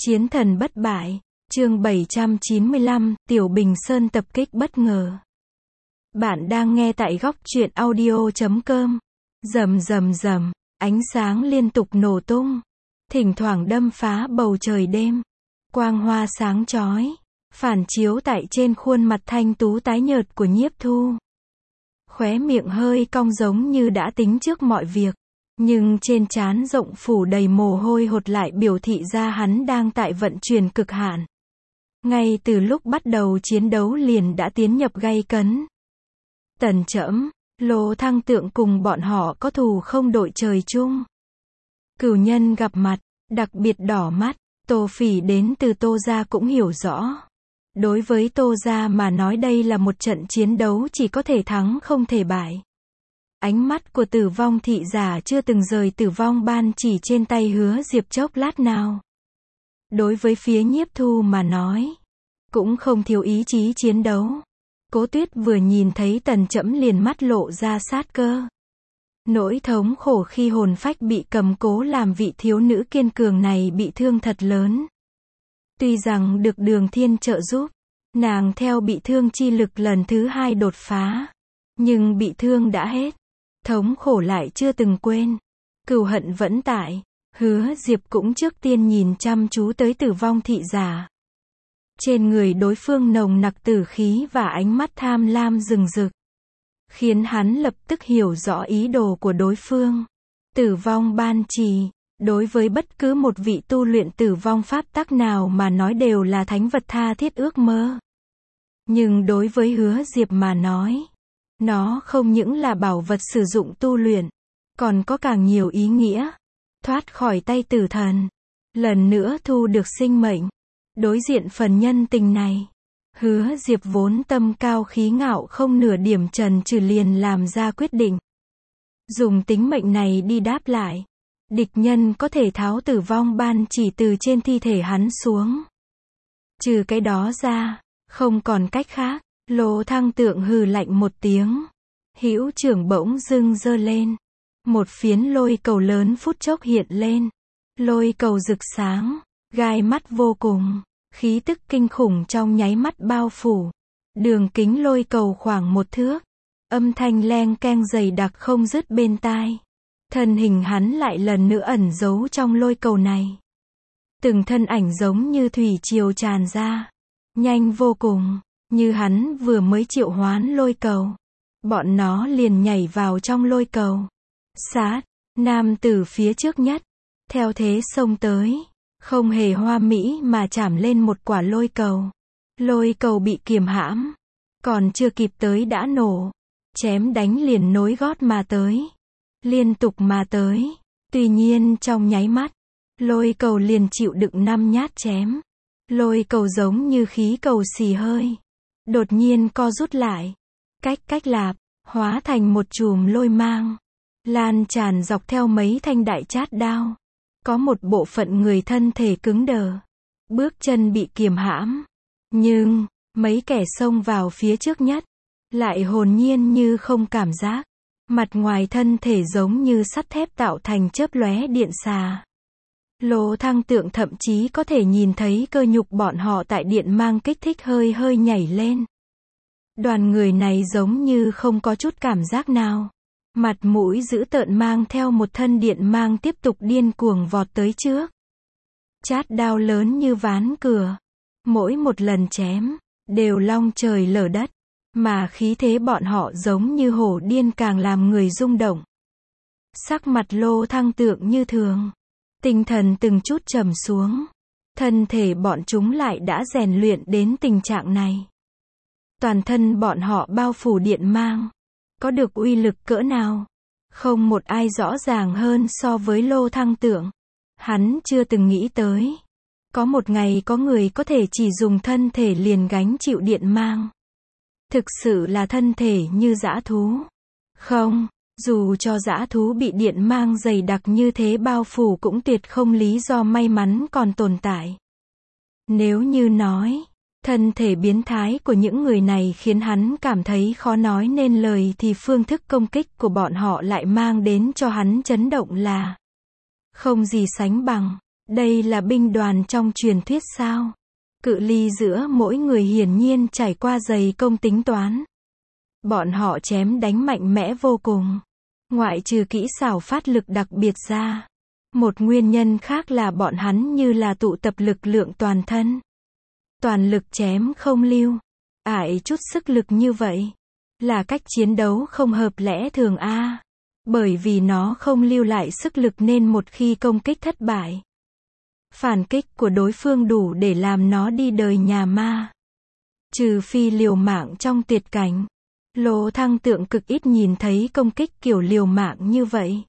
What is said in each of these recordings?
Chiến thần bất bại, chương 795, Tiểu Bình Sơn tập kích bất ngờ. Bạn đang nghe tại góc truyện audio.com. Rầm rầm rầm, ánh sáng liên tục nổ tung, thỉnh thoảng đâm phá bầu trời đêm. Quang hoa sáng chói, phản chiếu tại trên khuôn mặt thanh tú tái nhợt của Nhiếp Thu. Khóe miệng hơi cong giống như đã tính trước mọi việc, nhưng trên trán rộng phủ đầy mồ hôi hột lại biểu thị ra hắn đang tại vận chuyển cực hạn. Ngay từ lúc bắt đầu chiến đấu liền đã tiến nhập gay cấn. Tần Trẫm, Lô Thăng Tượng cùng bọn họ có thù không đội trời chung. Cửu nhân gặp mặt, đặc biệt đỏ mắt. Tô Phỉ đến từ Tô gia cũng hiểu rõ. Đối với Tô gia mà nói đây là một trận chiến đấu chỉ có thể thắng không thể bại. Ánh mắt của Tử Vong thị giả chưa từng rời Tử Vong ban chỉ trên tay Hứa Diệp chốc lát nào. Đối với phía Nhiếp Thu mà nói, cũng không thiếu ý chí chiến đấu. Cố Tuyết vừa nhìn thấy Tần Trẫm liền mắt lộ ra sát cơ. Nỗi thống khổ khi hồn phách bị cầm cố làm vị thiếu nữ kiên cường này bị thương thật lớn. Tuy rằng được Đường Thiên trợ giúp, nàng theo bị thương chi lực lần thứ 2 đột phá, nhưng bị thương đã hết, thống khổ lại chưa từng quên, cừu hận vẫn tại. Hứa Diệp cũng trước tiên nhìn chăm chú tới Tử Vong thị giả. Trên người đối phương nồng nặc tử khí và ánh mắt tham lam rừng rực, khiến hắn lập tức hiểu rõ ý đồ của đối phương. Tử Vong ban trì, đối với bất cứ một vị tu luyện tử vong pháp tắc nào mà nói đều là thánh vật tha thiết ước mơ. Nhưng đối với Hứa Diệp mà nói, nó không những là bảo vật sử dụng tu luyện, còn có càng nhiều ý nghĩa. Thoát khỏi tay tử thần, lần nữa thu được sinh mệnh. Đối diện phần nhân tình này, Hứa Diệp vốn tâm cao khí ngạo không nửa điểm chần chừ liền làm ra quyết định. Dùng tính mệnh này đi đáp lại. Địch nhân có thể tháo Tử Vong ban chỉ từ trên thi thể hắn xuống. Trừ cái đó ra, không còn cách khác. Lô Thăng Tượng hừ lạnh một tiếng. Hữu trưởng bỗng dưng giơ lên. Một phiến lôi cầu lớn phút chốc hiện lên. Lôi cầu rực sáng, gai mắt vô cùng, khí tức kinh khủng trong nháy mắt bao phủ. Đường kính lôi cầu khoảng 1 thước, âm thanh leng keng dày đặc không dứt bên tai. Thân hình hắn lại lần nữa ẩn giấu trong lôi cầu này. Từng thân ảnh giống như thủy triều tràn ra, nhanh vô cùng, như hắn vừa mới triệu hoán lôi cầu. Bọn nó liền nhảy vào trong lôi cầu. Sát, nam tử phía trước nhất, theo thế xông tới, không hề hoa mỹ mà chảm lên một quả lôi cầu. Lôi cầu bị kiềm hãm, còn chưa kịp tới đã nổ, chém đánh liền nối gót mà tới, liên tục mà tới. Tuy nhiên trong nháy mắt, lôi cầu liền chịu đựng 5 nhát chém. Lôi cầu giống như khí cầu xì hơi, đột nhiên co rút lại, cách lạp, hóa thành một chùm lôi mang, lan tràn dọc theo mấy thanh đại chát đao. Có một bộ phận người thân thể cứng đờ, bước chân bị kiềm hãm. Nhưng, mấy kẻ xông vào phía trước nhất, lại hồn nhiên như không cảm giác. Mặt ngoài thân thể giống như sắt thép tạo thành chớp lóe điện xà. Lô Thăng Tượng thậm chí có thể nhìn thấy cơ nhục bọn họ tại điện mang kích thích hơi hơi nhảy lên. Đoàn người này giống như không có chút cảm giác nào. Mặt mũi dữ tợn mang theo một thân điện mang tiếp tục điên cuồng vọt tới trước. Chát đao lớn như ván cửa. Mỗi một lần chém, đều long trời lở đất. Mà khí thế bọn họ giống như hổ điên càng làm người rung động. Sắc mặt Lô Thăng Tượng như thường. Tinh thần từng chút trầm xuống. Thân thể bọn chúng lại đã rèn luyện đến tình trạng này. Toàn thân bọn họ bao phủ điện mang. Có được uy lực cỡ nào? Không một ai rõ ràng hơn so với Lô Thăng Tượng. Hắn chưa từng nghĩ tới. Có một ngày có người có thể chỉ dùng thân thể liền gánh chịu điện mang. Thực sự là thân thể như dã thú. Không, dù cho dã thú bị điện mang dày đặc như thế bao phủ cũng tuyệt không lý do may mắn còn tồn tại. Nếu như nói, thân thể biến thái của những người này khiến hắn cảm thấy khó nói nên lời thì phương thức công kích của bọn họ lại mang đến cho hắn chấn động là không gì sánh bằng. Đây là binh đoàn trong truyền thuyết sao? Cự ly giữa mỗi người hiển nhiên trải qua dày công tính toán. Bọn họ chém đánh mạnh mẽ vô cùng. Ngoại trừ kỹ xảo phát lực đặc biệt ra. Một nguyên nhân khác là bọn hắn như là tụ tập lực lượng toàn thân. Toàn lực chém không lưu. Ải chút sức lực như vậy. Là cách chiến đấu không hợp lẽ thường a. Bởi vì nó không lưu lại sức lực nên một khi công kích thất bại. Phản kích của đối phương đủ để làm nó đi đời nhà ma. Trừ phi liều mạng trong tuyệt cảnh. Lô Thăng Tượng cực ít nhìn thấy công kích kiểu liều mạng như vậy.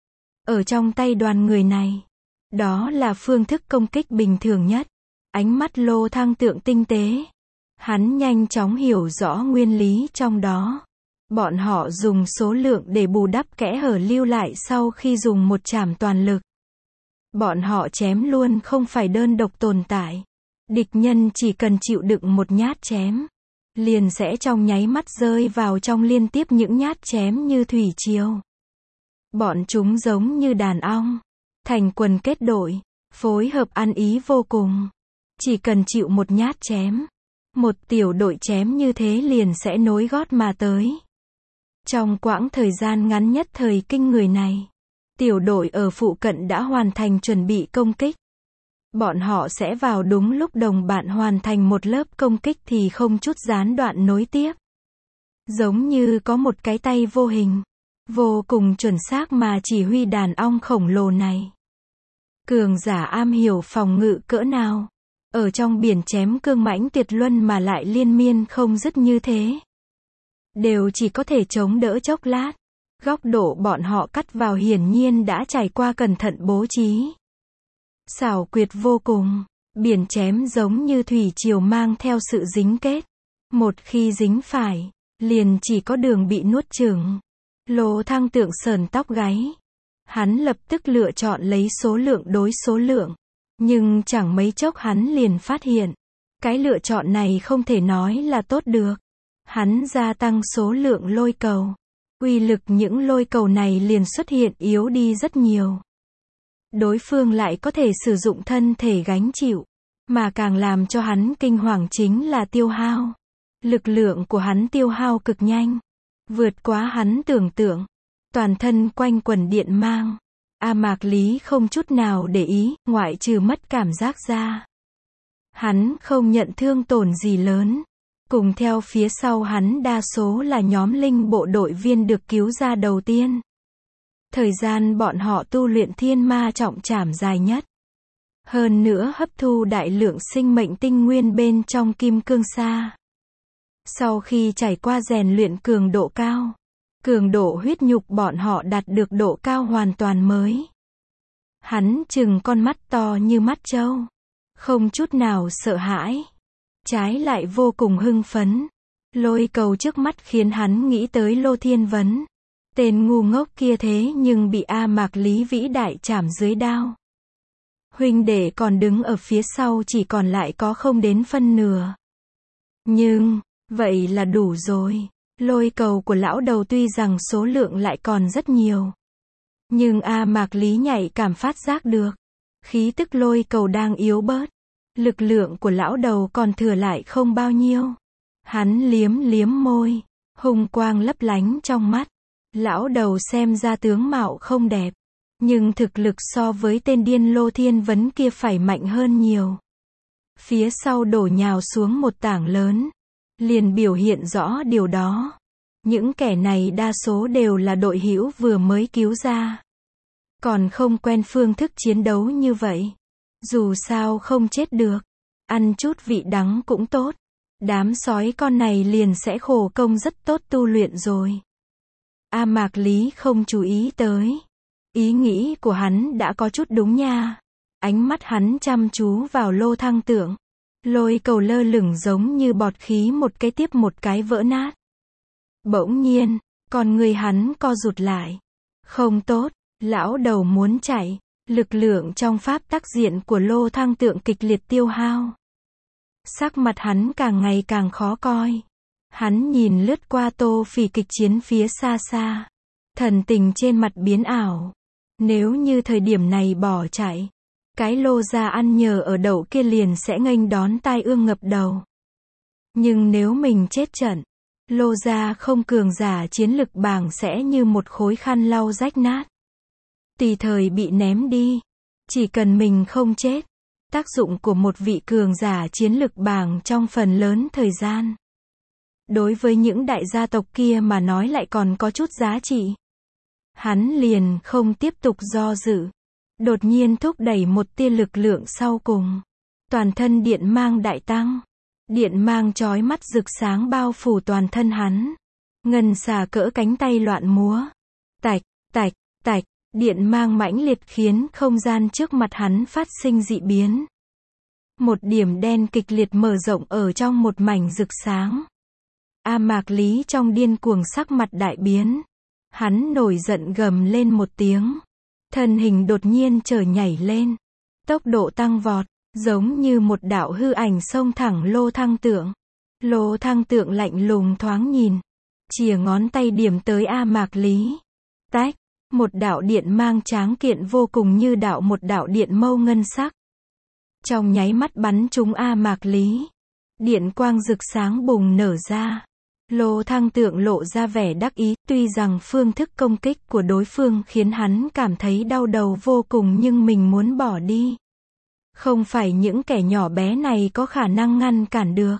Ở trong tay đoàn người này. Đó là phương thức công kích bình thường nhất. Ánh mắt Lô Thăng Tượng tinh tế. Hắn nhanh chóng hiểu rõ nguyên lý trong đó. Bọn họ dùng số lượng để bù đắp kẽ hở lưu lại sau khi dùng một trảm toàn lực. Bọn họ chém luôn không phải đơn độc tồn tại. Địch nhân chỉ cần chịu đựng một nhát chém. Liền sẽ trong nháy mắt rơi vào trong liên tiếp những nhát chém như thủy triều. Bọn chúng giống như đàn ong. Thành quần kết đội. Phối hợp ăn ý vô cùng. Chỉ cần chịu một nhát chém. Một tiểu đội chém như thế liền sẽ nối gót mà tới. Trong quãng thời gian ngắn nhất thời kinh người này. Tiểu đội ở phụ cận đã hoàn thành chuẩn bị công kích. Bọn họ sẽ vào đúng lúc đồng bạn hoàn thành một lớp công kích thì không chút gián đoạn nối tiếp. Giống như có một cái tay vô hình. Vô cùng chuẩn xác mà chỉ huy đàn ong khổng lồ này. Cường giả am hiểu phòng ngự cỡ nào. Ở trong biển chém cương mãnh tuyệt luân mà lại liên miên không dứt như thế. Đều chỉ có thể chống đỡ chốc lát. Góc độ bọn họ cắt vào hiển nhiên đã trải qua cẩn thận bố trí. Xảo quyệt vô cùng. Biển chém giống như thủy triều mang theo sự dính kết. Một khi dính phải, liền chỉ có đường bị nuốt chửng. Lô Thăng Tượng sờn tóc gáy. Hắn lập tức lựa chọn lấy số lượng đối số lượng. Nhưng chẳng mấy chốc hắn liền phát hiện. Cái lựa chọn này không thể nói là tốt được. Hắn gia tăng số lượng lôi cầu. Uy lực những lôi cầu này liền xuất hiện yếu đi rất nhiều. Đối phương lại có thể sử dụng thân thể gánh chịu. Mà càng làm cho hắn kinh hoàng chính là tiêu hao. Lực lượng của hắn tiêu hao cực nhanh. Vượt quá hắn tưởng tượng. Toàn thân quanh quần điện mang. A Mạc Lý không chút nào để ý, ngoại trừ mất cảm giác ra. Hắn không nhận thương tổn gì lớn. Cùng theo phía sau hắn đa số là nhóm linh bộ đội viên được cứu ra đầu tiên. Thời gian bọn họ tu luyện thiên ma trọng trảm dài nhất. Hơn nữa hấp thu đại lượng sinh mệnh tinh nguyên bên trong kim cương sa. Sau khi trải qua rèn luyện cường độ cao. Cường độ huyết nhục bọn họ đạt được độ cao hoàn toàn mới. Hắn trừng con mắt to như mắt trâu. Không chút nào sợ hãi. Trái lại vô cùng hưng phấn. Lôi cầu trước mắt khiến hắn nghĩ tới Lô Thiên Vấn. Tên ngu ngốc kia thế nhưng bị A Mạc Lý vĩ đại chảm dưới đao. Huynh đệ còn đứng ở phía sau chỉ còn lại có không đến phân nửa. Nhưng, vậy là đủ rồi. Lôi cầu của lão đầu tuy rằng số lượng lại còn rất nhiều. Nhưng A Mạc Lý nhạy cảm phát giác được. Khí tức lôi cầu đang yếu bớt. Lực lượng của lão đầu còn thừa lại không bao nhiêu. Hắn liếm liếm môi. Hung quang lấp lánh trong mắt. Lão đầu xem ra tướng mạo không đẹp. Nhưng thực lực so với tên điên Lô Thiên Vấn kia phải mạnh hơn nhiều. Phía sau đổ nhào xuống một tảng lớn. Liền biểu hiện rõ điều đó. Những kẻ này đa số đều là đội hữu vừa mới cứu ra. Còn không quen phương thức chiến đấu như vậy. Dù sao không chết được. Ăn chút vị đắng cũng tốt. Đám sói con này liền sẽ khổ công rất tốt tu luyện rồi. A Mạc Lý không chú ý tới. Ý nghĩ của hắn đã có chút đúng nha. Ánh mắt hắn chăm chú vào Lô Thăng Tượng. Lôi cầu lơ lửng giống như bọt khí một cái tiếp một cái vỡ nát. Bỗng nhiên, con người hắn co rụt lại. Không tốt, lão đầu muốn chạy. Lực lượng trong pháp tắc diện của Lô Thăng Tượng kịch liệt tiêu hao. Sắc mặt hắn càng ngày càng khó coi. Hắn nhìn lướt qua Tô Phỉ kịch chiến phía xa xa. Thần tình trên mặt biến ảo. Nếu như thời điểm này bỏ chạy, cái lô ra ăn nhờ ở đậu kia liền sẽ nghênh đón tai ương ngập đầu. Nhưng nếu mình chết trận, lô ra không cường giả chiến lực bảng sẽ như một khối khăn lau rách nát. Tùy thời bị ném đi. Chỉ cần mình không chết. Tác dụng của một vị cường giả chiến lực bảng trong phần lớn thời gian. Đối với những đại gia tộc kia mà nói lại còn có chút giá trị. Hắn liền không tiếp tục do dự. Đột nhiên thúc đẩy một tia lực lượng sau cùng. Toàn thân điện mang đại tăng. Điện mang chói mắt rực sáng bao phủ toàn thân hắn. Ngân xà cỡ cánh tay loạn múa. Tạch, tạch, tạch, điện mang mãnh liệt khiến không gian trước mặt hắn phát sinh dị biến. Một điểm đen kịch liệt mở rộng ở trong một mảnh rực sáng. A Mạc Lý trong điên cuồng sắc mặt đại biến. Hắn nổi giận gầm lên một tiếng. Thân hình đột nhiên chợt nhảy lên. Tốc độ tăng vọt. Giống như một đạo hư ảnh xông thẳng Lô Thăng Tượng. Lô Thăng Tượng lạnh lùng thoáng nhìn. Chìa ngón tay điểm tới A Mạc Lý. Tách. Một đạo điện mang tráng kiện vô cùng như một đạo điện mâu ngân sắc. Trong nháy mắt bắn trúng A Mạc Lý. Điện quang rực sáng bùng nở ra. Lô Thăng Tượng lộ ra vẻ đắc ý. Tuy rằng phương thức công kích của đối phương khiến hắn cảm thấy đau đầu vô cùng nhưng mình muốn bỏ đi. Không phải những kẻ nhỏ bé này có khả năng ngăn cản được.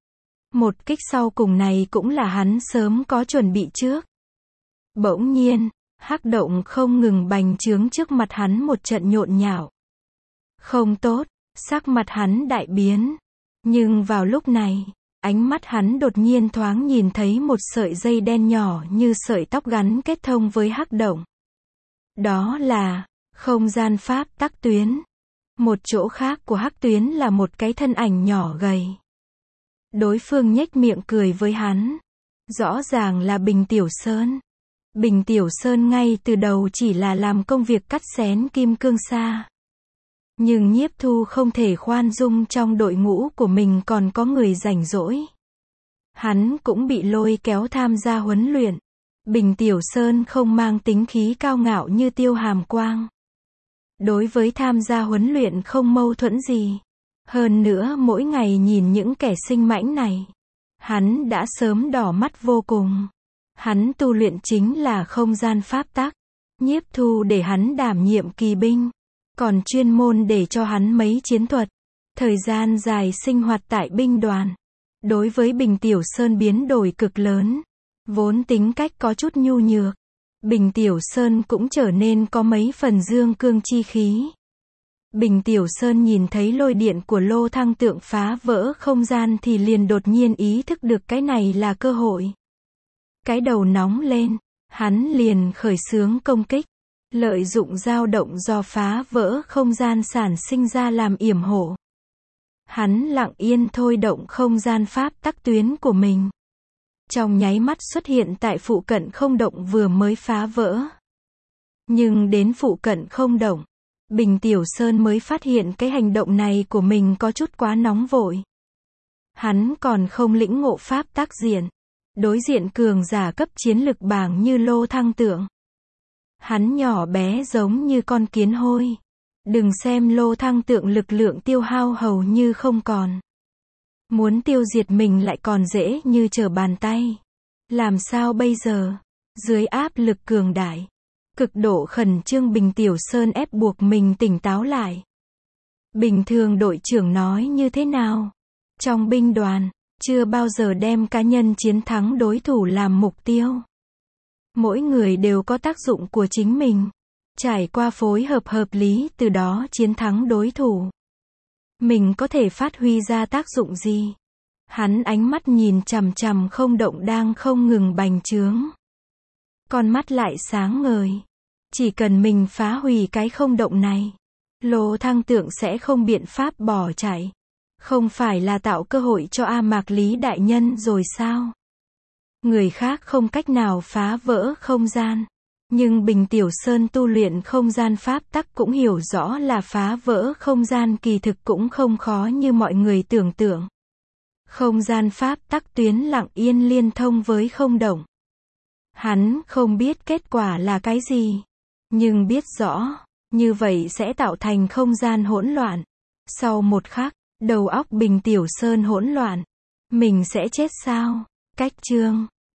Một kích sau cùng này cũng là hắn sớm có chuẩn bị trước. Bỗng nhiên, hắc động không ngừng bành trướng trước mặt hắn một trận nhộn nhạo. Không tốt, sắc mặt hắn đại biến. Nhưng vào lúc này, ánh mắt hắn đột nhiên thoáng nhìn thấy một sợi dây đen nhỏ như sợi tóc gắn kết thông với hắc động. Đó là không gian pháp tắc tuyến. Một chỗ khác của hắc tuyến là một cái thân ảnh nhỏ gầy. Đối phương nhếch miệng cười với hắn. Rõ ràng là Bình Tiểu Sơn. Bình Tiểu Sơn ngay từ đầu chỉ là làm công việc cắt xén kim cương sa. Nhưng Nhiếp Thu không thể khoan dung trong đội ngũ của mình còn có người rảnh rỗi. Hắn cũng bị lôi kéo tham gia huấn luyện. Bình Tiểu Sơn không mang tính khí cao ngạo như Tiêu Hàm Quang. Đối với tham gia huấn luyện không mâu thuẫn gì. Hơn nữa mỗi ngày nhìn những kẻ sinh mãnh này. Hắn đã sớm đỏ mắt vô cùng. Hắn tu luyện chính là không gian pháp tắc. Nhiếp Thu để hắn đảm nhiệm kỳ binh. Còn chuyên môn để cho hắn mấy chiến thuật. Thời gian dài sinh hoạt tại binh đoàn. Đối với Bình Tiểu Sơn biến đổi cực lớn. Vốn tính cách có chút nhu nhược. Bình Tiểu Sơn cũng trở nên có mấy phần dương cương chi khí. Bình Tiểu Sơn nhìn thấy lôi điện của Lô Thăng Tượng phá vỡ không gian thì liền đột nhiên ý thức được cái này là cơ hội. Cái đầu nóng lên, hắn liền khởi xướng công kích. Lợi dụng dao động do phá vỡ không gian sản sinh ra làm yểm hộ. Hắn lặng yên thôi động không gian pháp tắc tuyến của mình. Trong nháy mắt xuất hiện tại phụ cận không động vừa mới phá vỡ. Nhưng đến phụ cận không động, Bình Tiểu Sơn mới phát hiện cái hành động này của mình có chút quá nóng vội. Hắn còn không lĩnh ngộ pháp tác diện. Đối diện cường giả cấp chiến lực bảng như Lô Thăng Tượng. Hắn nhỏ bé giống như con kiến hôi. Đừng xem Lô Thăng Tượng lực lượng tiêu hao hầu như không còn. Muốn tiêu diệt mình lại còn dễ như trở bàn tay. Làm sao bây giờ? Dưới áp lực cường đại, cực độ khẩn trương Bình Tiểu Sơn ép buộc mình tỉnh táo lại. Bình thường đội trưởng nói như thế nào? Trong binh đoàn, chưa bao giờ đem cá nhân chiến thắng đối thủ làm mục tiêu. Mỗi người đều có tác dụng của chính mình. Trải qua phối hợp hợp lý từ đó chiến thắng đối thủ. Mình có thể phát huy ra tác dụng gì? Hắn ánh mắt nhìn chằm chằm không động đang không ngừng bành trướng. Con mắt lại sáng ngời. Chỉ cần mình phá hủy cái không động này, Lô Thăng Tượng sẽ không biện pháp bỏ chạy. Không phải là tạo cơ hội cho A Mạc Lý đại nhân rồi sao? Người khác không cách nào phá vỡ không gian. Nhưng Bình Tiểu Sơn tu luyện không gian pháp tắc cũng hiểu rõ là phá vỡ không gian kỳ thực cũng không khó như mọi người tưởng tượng. Không gian pháp tắc tuyến lặng yên liên thông với không động. Hắn không biết kết quả là cái gì, nhưng biết rõ, Như vậy sẽ tạo thành không gian hỗn loạn. Sau một khắc, đầu óc Bình Tiểu Sơn hỗn loạn. Mình sẽ chết sao? Cách chương